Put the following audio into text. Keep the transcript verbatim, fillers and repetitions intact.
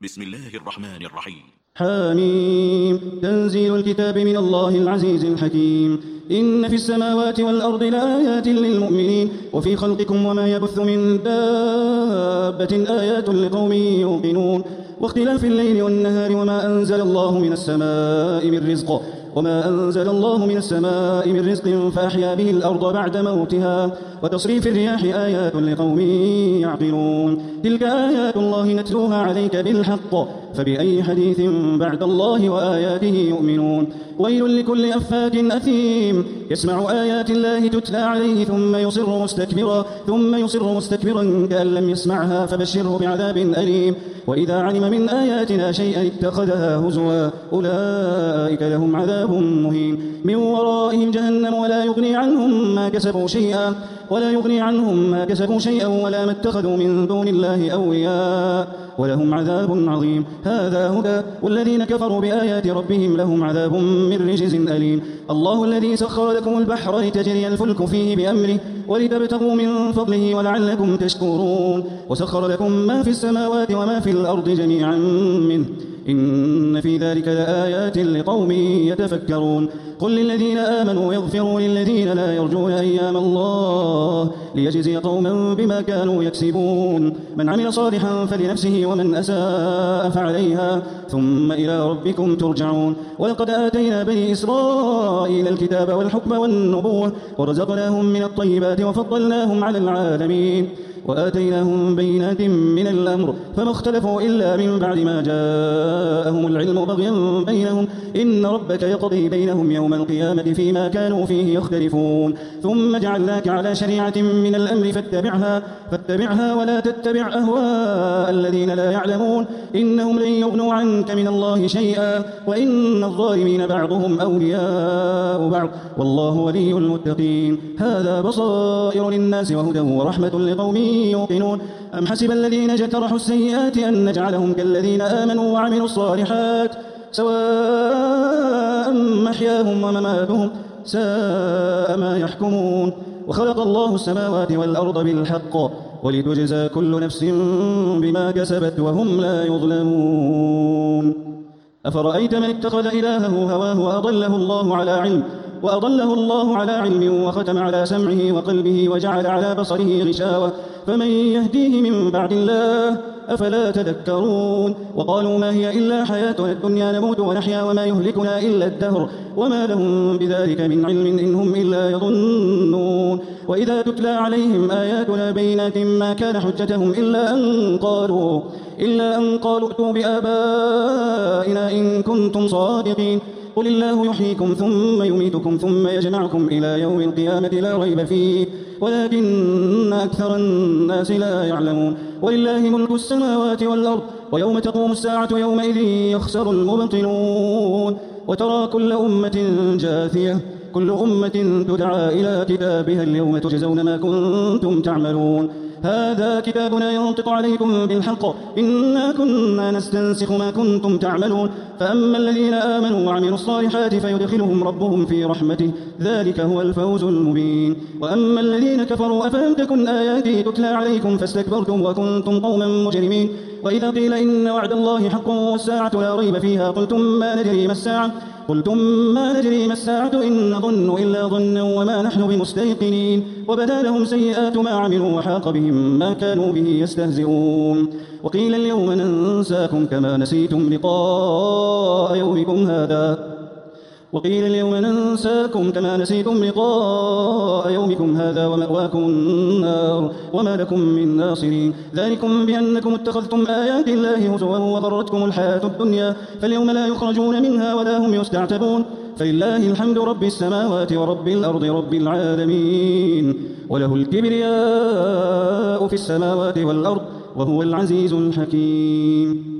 بسم الله الرحمن الرحيم. حميم. تنزيل الكتاب من الله العزيز الحكيم. إن في السماوات والأرض لآيات للمؤمنين وفي خلقكم وما يبث من دابة آيات لقوم يوقنون واختلاف الليل والنهار وما أنزل الله من السماء من رزق وما أنزل الله من السماء من رزق فأحيا به الأرض بعد موتها وتصريف الرياح آيات لقوم يعقلون. تلك آيات الله نتلوها عليك بالحق فبأي حديث بعد الله وآياته يؤمنون. ويل لكل أفاك أثيم يسمع آيات الله تتلى عليه ثم يصر مستكبرا ثم يصر مستكبرا كأن لم يسمعها فبشره بعذاب أليم. وإذا علم من آياتنا شيئا اتخذها هزوا أولئك لهم عذاب مهين من ورائهم جهنم ولا يغني عنهم ما كسبوا شيئا ولا يغني عنهم ما كسبوا شيئا ولا ما اتخذوا من دون الله أولياء ولهم عذاب عظيم. هذا هدى والذين كفروا بآيات ربهم لهم عذاب من رجز أليم. الله الذي سخر لكم البحر لتجري الفلك فيه بأمره ولتبتغوا من فضله ولعلكم تشكرون. وسخر لكم ما في السماوات وما في الأرض جميعا منه إن في ذلك لآيات لقوم يتفكرون. قل للذين آمنوا يغفروا للذين لا يرجون أيام الله ليجزي قوما بما كانوا يكسبون. من عمل صالحا فلنفسه ومن أساء فعليها ثم إلى ربكم ترجعون. ولقد آتينا بني إسرائيل الكتاب والحكم والنبوة ورزقناهم من الطيبات وفضلناهم على العالمين وآتيناهم بينات من الأمر فما اختلفوا إلا من بعد ما جاءهم العلم بغيا بينهم إن ربك يقضي بينهم يوم القيامة فيما كانوا فيه يختلفون. ثم جعلناك على شريعة من الأمر فاتبعها, فاتبعها ولا تتبع أهواء الذين لا يعلمون إنهم لن يغنوا عنك من الله شيئا وإن الظالمين بعضهم أولياء بعض والله ولي المتقين. هذا بصائر للناس وهدى ورحمة لقوم يوقنون. أم حسب الذين اجترحوا السيئات أن نجعلهم كالذين آمنوا وعملوا الصالحات سواء محياهم ومماتهم ساء ما يحكمون. وخلق الله السماوات والأرض بالحق ولتجزى كل نفس بما كسبت وهم لا يظلمون. أفرأيت من اتخذ إلهه هواه وأضله الله على علم وأضله الله على علم وختم على سمعه وقلبه وجعل على بصره غشاوة فمن يهديه من بعد الله أفلا تذكرون. وقالوا ما هي إلا حياتنا الدنيا نموت ونحيا وما يهلكنا إلا الدهر وما لهم بذلك من علم إن هم إلا يظنون. وإذا تتلى عليهم آياتنا بينات ما كان حجتهم إلا أن قالوا إلا أن قالوا ائتوا بآبائنا إن كنتم صادقين. قل الله يحييكم ثم يميتكم ثم يجمعكم إلى يوم القيامة لا ريب فيه ولكن أكثر الناس لا يعلمون. ولله ملك السماوات والأرض ويوم تقوم الساعة يومئذ يخسر المبطلون. وترى كل أمة جاثية كل أمة تدعى إلى كتابها اليوم تجزون ما كنتم تعملون. هذا كتابنا ينطق عليكم بالحق إنا كنا نستنسخ ما كنتم تعملون. فأما الذين آمنوا وعملوا الصالحات فيدخلهم ربهم في رحمته ذلك هو الفوز المبين. وأما الذين كفروا أفلم تكن آياتي تتلى عليكم فاستكبرتم وكنتم قوما مجرمين. وإذا قيل إن وعد الله حق والساعة لا ريب فيها قلتم ما ندري ما الساعة قلتم ما ندري ما الساعة إن نظن إلا ظنا وما نحن بمستيقنين. وبدا لهم سيئات ما عملوا وحاق بهم ما كانوا به يستهزئون. وقيل اليوم ننساكم كما نسيتم لقاء يومكم هذا وقيل اليوم ننساكم كما نسيتم لقاء يومكم هذا ومأواكم النار وما لكم من ناصرين. ذلكم بأنكم اتخذتم آيات الله هزوا وغرتكم الحياة الدنيا فاليوم لا يخرجون منها ولا هم يستعتبون. فلله الحمد رب السماوات ورب الأرض رب العالمين وله الكبرياء في السماوات والأرض وهو العزيز الحكيم.